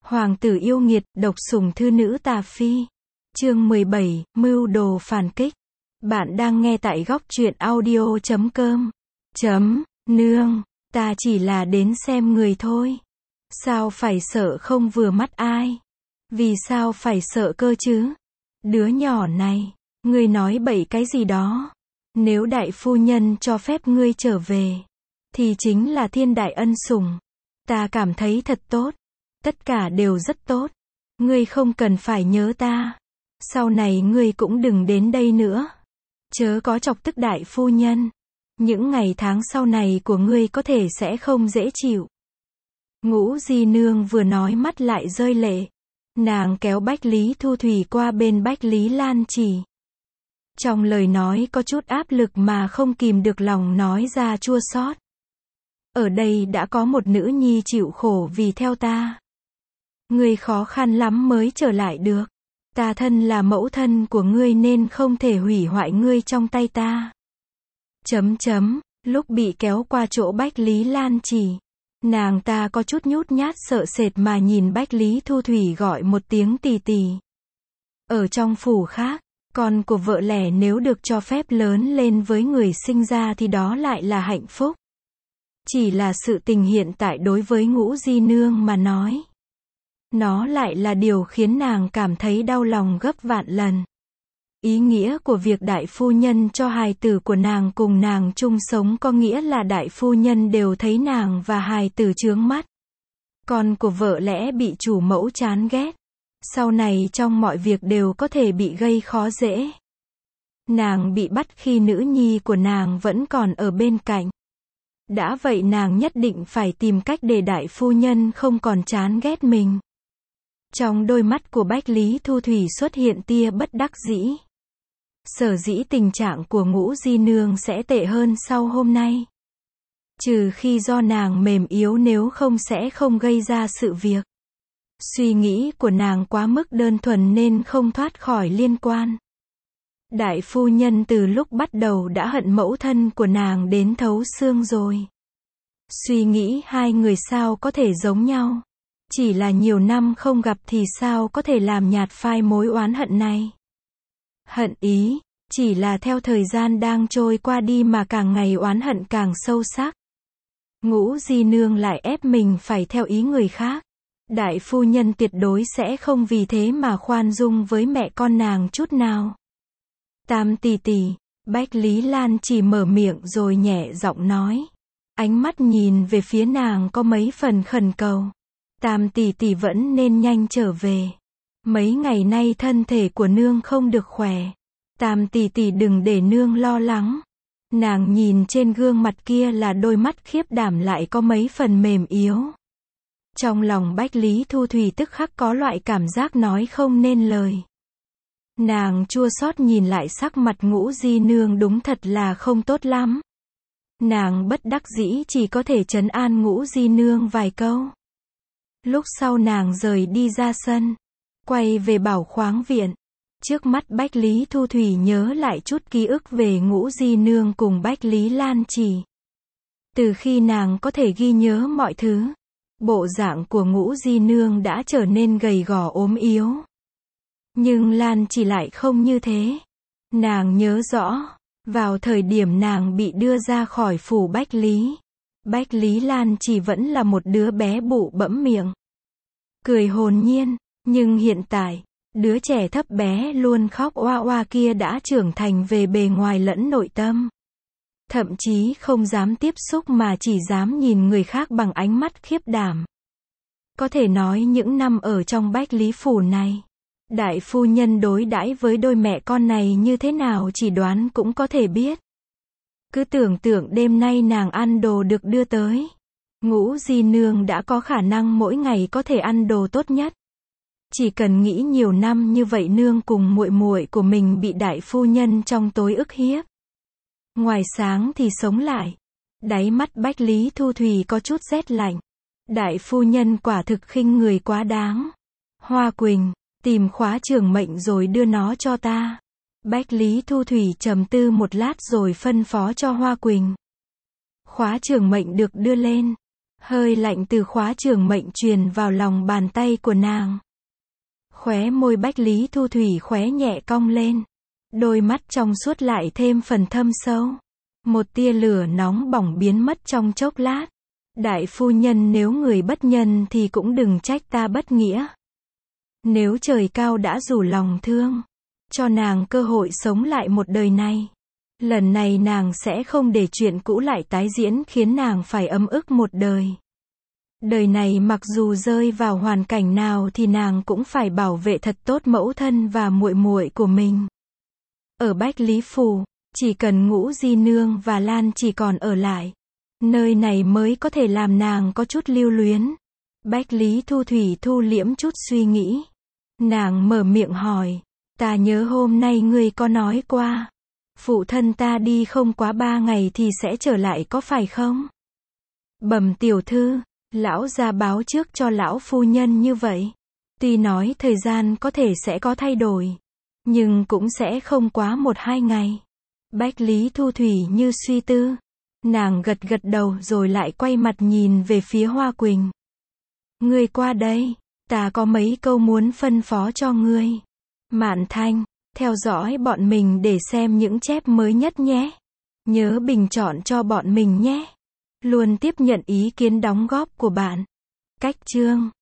Hoàng tử yêu nghiệt, độc sủng thư nữ tà phi. Chương 17, mưu đồ phản kích. Bạn đang nghe tại góc truyện audio.com. Nương, ta chỉ là đến xem người thôi. Sao phải sợ không vừa mắt ai? Vì sao phải sợ cơ chứ? Đứa nhỏ này, ngươi nói bậy cái gì đó? Nếu đại phu nhân cho phép ngươi trở về, thì chính là thiên đại ân sủng. Ta cảm thấy thật tốt. Tất cả đều rất tốt. Ngươi không cần phải nhớ ta. Sau này ngươi cũng đừng đến đây nữa. Chớ có chọc tức đại phu nhân. Những ngày tháng sau này của ngươi có thể sẽ không dễ chịu. Ngũ Di Nương vừa nói mắt lại rơi lệ. Nàng kéo Bách Lý Thu Thủy qua bên Bách Lý Lan Chỉ. Trong lời nói có chút áp lực mà không kìm được lòng nói ra chua xót. Ở đây đã có một nữ nhi chịu khổ vì theo ta. Ngươi khó khăn lắm mới trở lại được. Ta thân là mẫu thân của ngươi nên không thể hủy hoại ngươi trong tay ta. Lúc bị kéo qua chỗ Bách Lý Lan Chỉ, nàng ta có chút nhút nhát sợ sệt mà nhìn Bách Lý Thu Thủy gọi một tiếng tì tì. Ở trong phủ khác, con của vợ lẽ nếu được cho phép lớn lên với người sinh ra thì đó lại là hạnh phúc. Chỉ là sự tình hiện tại đối với Ngũ Di Nương mà nói, nó lại là điều khiến nàng cảm thấy đau lòng gấp vạn lần. Ý nghĩa của việc đại phu nhân cho hài tử của nàng cùng nàng chung sống có nghĩa là đại phu nhân đều thấy nàng và hài tử chướng mắt. Con của vợ lẽ bị chủ mẫu chán ghét. Sau này trong mọi việc đều có thể bị gây khó dễ. Nàng bị bắt khi nữ nhi của nàng vẫn còn ở bên cạnh. Đã vậy nàng nhất định phải tìm cách để đại phu nhân không còn chán ghét mình. Trong đôi mắt của Bách Lý Thu Thủy xuất hiện tia bất đắc dĩ. Sở dĩ tình trạng của Ngũ Di Nương sẽ tệ hơn sau hôm nay. Trừ khi do nàng mềm yếu, nếu không sẽ không gây ra sự việc. Suy nghĩ của nàng quá mức đơn thuần nên không thoát khỏi liên quan. Đại phu nhân từ lúc bắt đầu đã hận mẫu thân của nàng đến thấu xương rồi. Suy nghĩ hai người sao có thể giống nhau. Chỉ là nhiều năm không gặp thì sao có thể làm nhạt phai mối oán hận này. Hận ý, chỉ là theo thời gian đang trôi qua đi mà càng ngày oán hận càng sâu sắc. Ngũ Di Nương lại ép mình phải theo ý người khác. Đại phu nhân tuyệt đối sẽ không vì thế mà khoan dung với mẹ con nàng chút nào. Tam tỷ tỷ, Bách Lý Lan chỉ mở miệng rồi nhẹ giọng nói. Ánh mắt nhìn về phía nàng có mấy phần khẩn cầu. Tam tỷ tỷ vẫn nên nhanh trở về. Mấy ngày nay thân thể của nương không được khỏe. Tam tỷ tỷ đừng để nương lo lắng. Nàng nhìn trên gương mặt kia là đôi mắt khiếp đảm lại có mấy phần mềm yếu. Trong lòng Bách Lý Thu Thủy tức khắc có loại cảm giác nói không nên lời. Nàng chua xót nhìn lại sắc mặt Ngũ Di Nương đúng thật là không tốt lắm. Nàng bất đắc dĩ chỉ có thể trấn an Ngũ Di Nương vài câu. Lúc sau nàng rời đi ra sân, quay về Bảo Khoáng viện. Trước mắt Bách Lý Thu Thủy nhớ lại chút ký ức về Ngũ Di Nương cùng Bách Lý Lan Chỉ. Từ khi nàng có thể ghi nhớ mọi thứ, bộ dạng của Ngũ Di Nương đã trở nên gầy gò ốm yếu. Nhưng Lan Chỉ lại không như thế. Nàng nhớ rõ, vào thời điểm nàng bị đưa ra khỏi phủ Bách Lý Lan Chỉ vẫn là một đứa bé bụ bẫm miệng, cười hồn nhiên, nhưng hiện tại, đứa trẻ thấp bé luôn khóc oa oa kia đã trưởng thành về bề ngoài lẫn nội tâm. Thậm chí không dám tiếp xúc mà chỉ dám nhìn người khác bằng ánh mắt khiếp đảm. Có thể nói những năm ở trong Bách Lý phủ này, đại phu nhân đối đãi với đôi mẹ con này như thế nào chỉ đoán cũng có thể biết. Cứ tưởng tượng đêm nay nàng ăn đồ được đưa tới. Ngũ Di Nương đã có khả năng mỗi ngày có thể ăn đồ tốt nhất. Chỉ cần nghĩ nhiều năm như vậy nương cùng muội muội của mình bị đại phu nhân trong tối ức hiếp. Ngoài sáng thì sống lại. Đáy mắt Bách Lý Thu Thủy có chút rét lạnh. Đại phu nhân quả thực khinh người quá đáng. Hoa Quỳnh, tìm khóa trưởng mệnh rồi đưa nó cho ta. Bách Lý Thu Thủy trầm tư một lát rồi phân phó cho Hoa Quỳnh. Khóa trưởng mệnh được đưa lên. Hơi lạnh từ khóa trường mệnh truyền vào lòng bàn tay của nàng. Khóe môi Bách Lý Thu Thủy khóe nhẹ cong lên. Đôi mắt trong suốt lại thêm phần thâm sâu. Một tia lửa nóng bỏng biến mất trong chốc lát. Đại phu nhân, nếu người bất nhân thì cũng đừng trách ta bất nghĩa. Nếu trời cao đã rủ lòng thương, cho nàng cơ hội sống lại một đời này, lần này nàng sẽ không để chuyện cũ lại tái diễn khiến nàng phải ấm ức một đời. Đời này mặc dù rơi vào hoàn cảnh nào thì nàng cũng phải bảo vệ thật tốt mẫu thân và muội muội của mình. Ở Bách Lý Phủ, chỉ cần Ngũ Di Nương và Lan chỉ còn ở lại, nơi này mới có thể làm nàng có chút lưu luyến. Bách Lý Thu Thủy thu liễm chút suy nghĩ. Nàng mở miệng hỏi, ta nhớ hôm nay ngươi có nói qua, phụ thân ta đi không quá 3 ngày thì sẽ trở lại có phải không? Bẩm tiểu thư, lão gia báo trước cho lão phu nhân như vậy. Tuy nói thời gian có thể sẽ có thay đổi, nhưng cũng sẽ không quá 1-2 ngày. Bách Lý Thu Thủy như suy tư. Nàng gật gật đầu rồi lại quay mặt nhìn về phía Hoa Quỳnh. Ngươi qua đây, ta có mấy câu muốn phân phó cho ngươi. Mạn Thanh, theo dõi bọn mình để xem những chép mới nhất nhé. Nhớ bình chọn cho bọn mình nhé. Luôn tiếp nhận ý kiến đóng góp của bạn. Cách chương